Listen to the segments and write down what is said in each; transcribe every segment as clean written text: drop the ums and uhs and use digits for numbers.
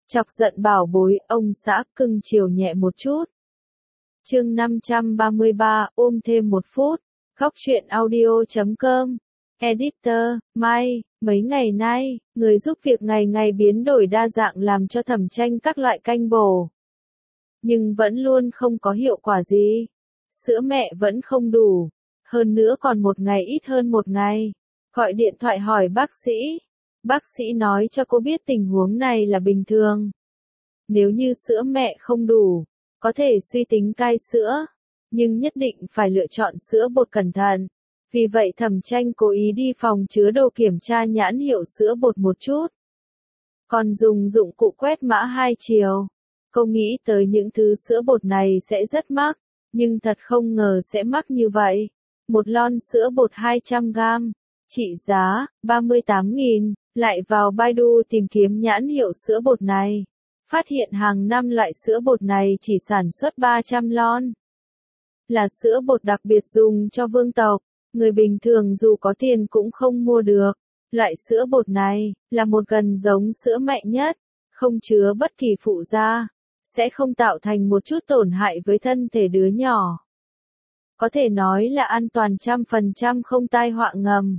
Chọc giận bảo bối, ông xã cưng chiều nhẹ một chút. Chương 533, ôm thêm một phút. Góc truyện audio.com. Editor, Mai, mấy ngày nay, người giúp việc ngày ngày biến đổi đa dạng làm cho Thẩm Tranh các loại canh bổ. Nhưng vẫn luôn không có hiệu quả gì. Sữa mẹ vẫn không đủ. Hơn nữa còn một ngày ít hơn một ngày. Gọi điện thoại hỏi bác sĩ. Bác sĩ nói cho cô biết tình huống này là bình thường. Nếu như sữa mẹ không đủ, có thể suy tính cai sữa, nhưng nhất định phải lựa chọn sữa bột cẩn thận. Vì vậy Thẩm Tranh cố ý đi phòng chứa đồ kiểm tra nhãn hiệu sữa bột một chút. Còn dùng dụng cụ quét mã 2 chiều. Cô nghĩ tới những thứ sữa bột này sẽ rất mắc, nhưng thật không ngờ sẽ mắc như vậy. Một lon sữa bột 200g, trị giá 38.000, lại vào Baidu tìm kiếm nhãn hiệu sữa bột này. Phát hiện hàng năm loại sữa bột này chỉ sản xuất 300 lon. Là sữa bột đặc biệt dùng cho vương tộc, người bình thường dù có tiền cũng không mua được. Loại sữa bột này là một gần giống sữa mẹ nhất, không chứa bất kỳ phụ gia, sẽ không tạo thành một chút tổn hại với thân thể đứa nhỏ. Có thể nói là an toàn 100% không tai họa ngầm.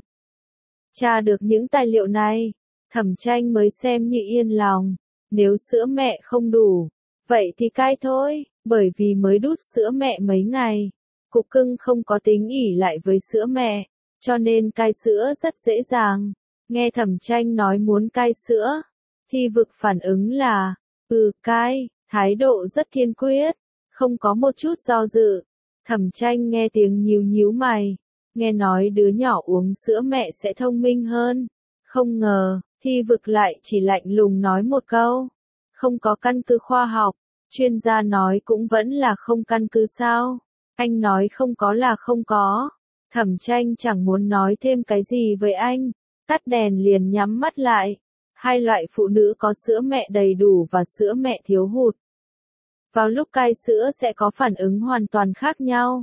Tra được những tài liệu này, Thẩm Tranh mới xem như yên lòng. Nếu sữa mẹ không đủ, vậy thì cai thôi, bởi vì mới đút sữa mẹ mấy ngày. Cục cưng không có tính ỷ lại với sữa mẹ, cho nên cai sữa rất dễ dàng. Nghe Thẩm Tranh nói muốn cai sữa, Thi Vực phản ứng là, cai, thái độ rất kiên quyết, không có một chút do dự. Thẩm Tranh nghe tiếng nhíu nhíu mày, nghe nói đứa nhỏ uống sữa mẹ sẽ thông minh hơn. Không ngờ, Thi Vực lại chỉ lạnh lùng nói một câu. Không có căn cứ khoa học, chuyên gia nói cũng vẫn là không căn cứ sao. Anh nói không có là không có. Thẩm Tranh chẳng muốn nói thêm cái gì với anh. Tắt đèn liền nhắm mắt lại. Hai loại phụ nữ có sữa mẹ đầy đủ và sữa mẹ thiếu hụt. Vào lúc cai sữa sẽ có phản ứng hoàn toàn khác nhau.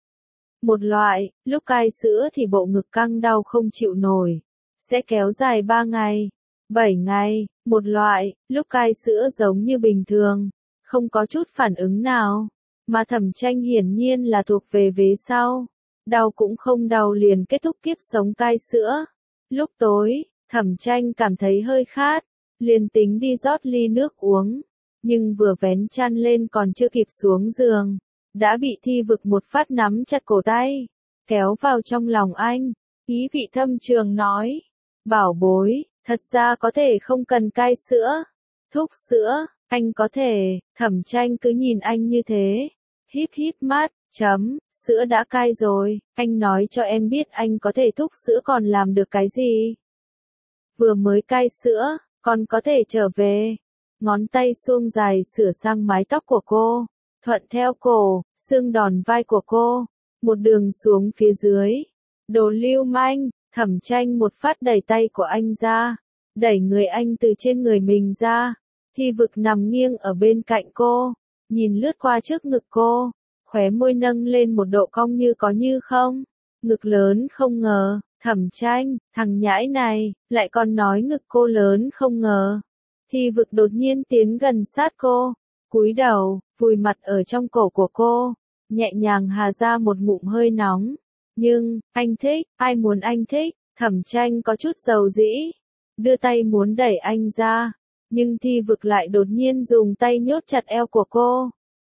Một loại, lúc cai sữa thì bộ ngực căng đau không chịu nổi. Sẽ kéo dài 3 ngày, 7 ngày, một loại, lúc cai sữa giống như bình thường, không có chút phản ứng nào, mà Thẩm Tranh hiển nhiên là thuộc về vế sau, đau cũng không đau liền kết thúc kiếp sống cai sữa. Lúc tối, Thẩm Tranh cảm thấy hơi khát, liền tính đi rót ly nước uống, nhưng vừa vén chăn lên còn chưa kịp xuống giường, đã bị Thi Vực một phát nắm chặt cổ tay, kéo vào trong lòng anh, ý vị thâm trường nói. Bảo bối, thật ra có thể không cần cai sữa. Thúc sữa, anh có thể. Thẩm Tranh cứ nhìn anh như thế. Híp híp mắt, sữa đã cai rồi, anh nói cho em biết anh có thể thúc sữa còn làm được cái gì. Vừa mới cai sữa, còn có thể trở về. Ngón tay suông dài sửa sang mái tóc của cô, thuận theo cổ, xương đòn vai của cô, một đường xuống phía dưới. Đồ lưu manh. Thẩm Tranh một phát đẩy tay của anh ra, đẩy người anh từ trên người mình ra. Thi Vực nằm nghiêng ở bên cạnh cô, nhìn lướt qua trước ngực cô, khóe môi nâng lên một độ cong như có như không. Ngực lớn không ngờ, Thẩm Tranh, thằng nhãi này, lại còn nói ngực cô lớn không ngờ. Thi Vực đột nhiên tiến gần sát cô, cúi đầu, vùi mặt ở trong cổ của cô, nhẹ nhàng hà ra một ngụm hơi nóng. Nhưng, anh thích, ai muốn anh thích, Thẩm Tranh có chút dầu dĩ, đưa tay muốn đẩy anh ra, nhưng Thi Vực lại đột nhiên dùng tay nhốt chặt eo của cô.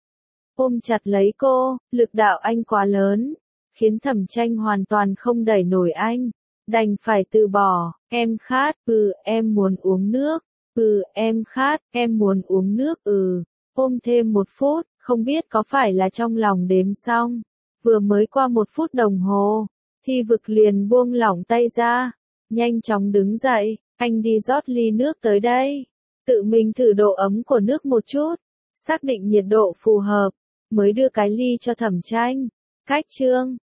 Ôm chặt lấy cô, lực đạo anh quá lớn, khiến Thẩm Tranh hoàn toàn không đẩy nổi anh, đành phải từ bỏ. Em khát, em muốn uống nước, em khát, em muốn uống nước, ôm thêm một phút, không biết có phải là trong lòng đếm xong. Vừa mới qua 1 phút đồng hồ, Thi Vực liền buông lỏng tay ra, nhanh chóng đứng dậy, anh đi rót ly nước tới đây, tự mình thử độ ấm của nước một chút, xác định nhiệt độ phù hợp, mới đưa cái ly cho Thẩm Tranh. Cách chương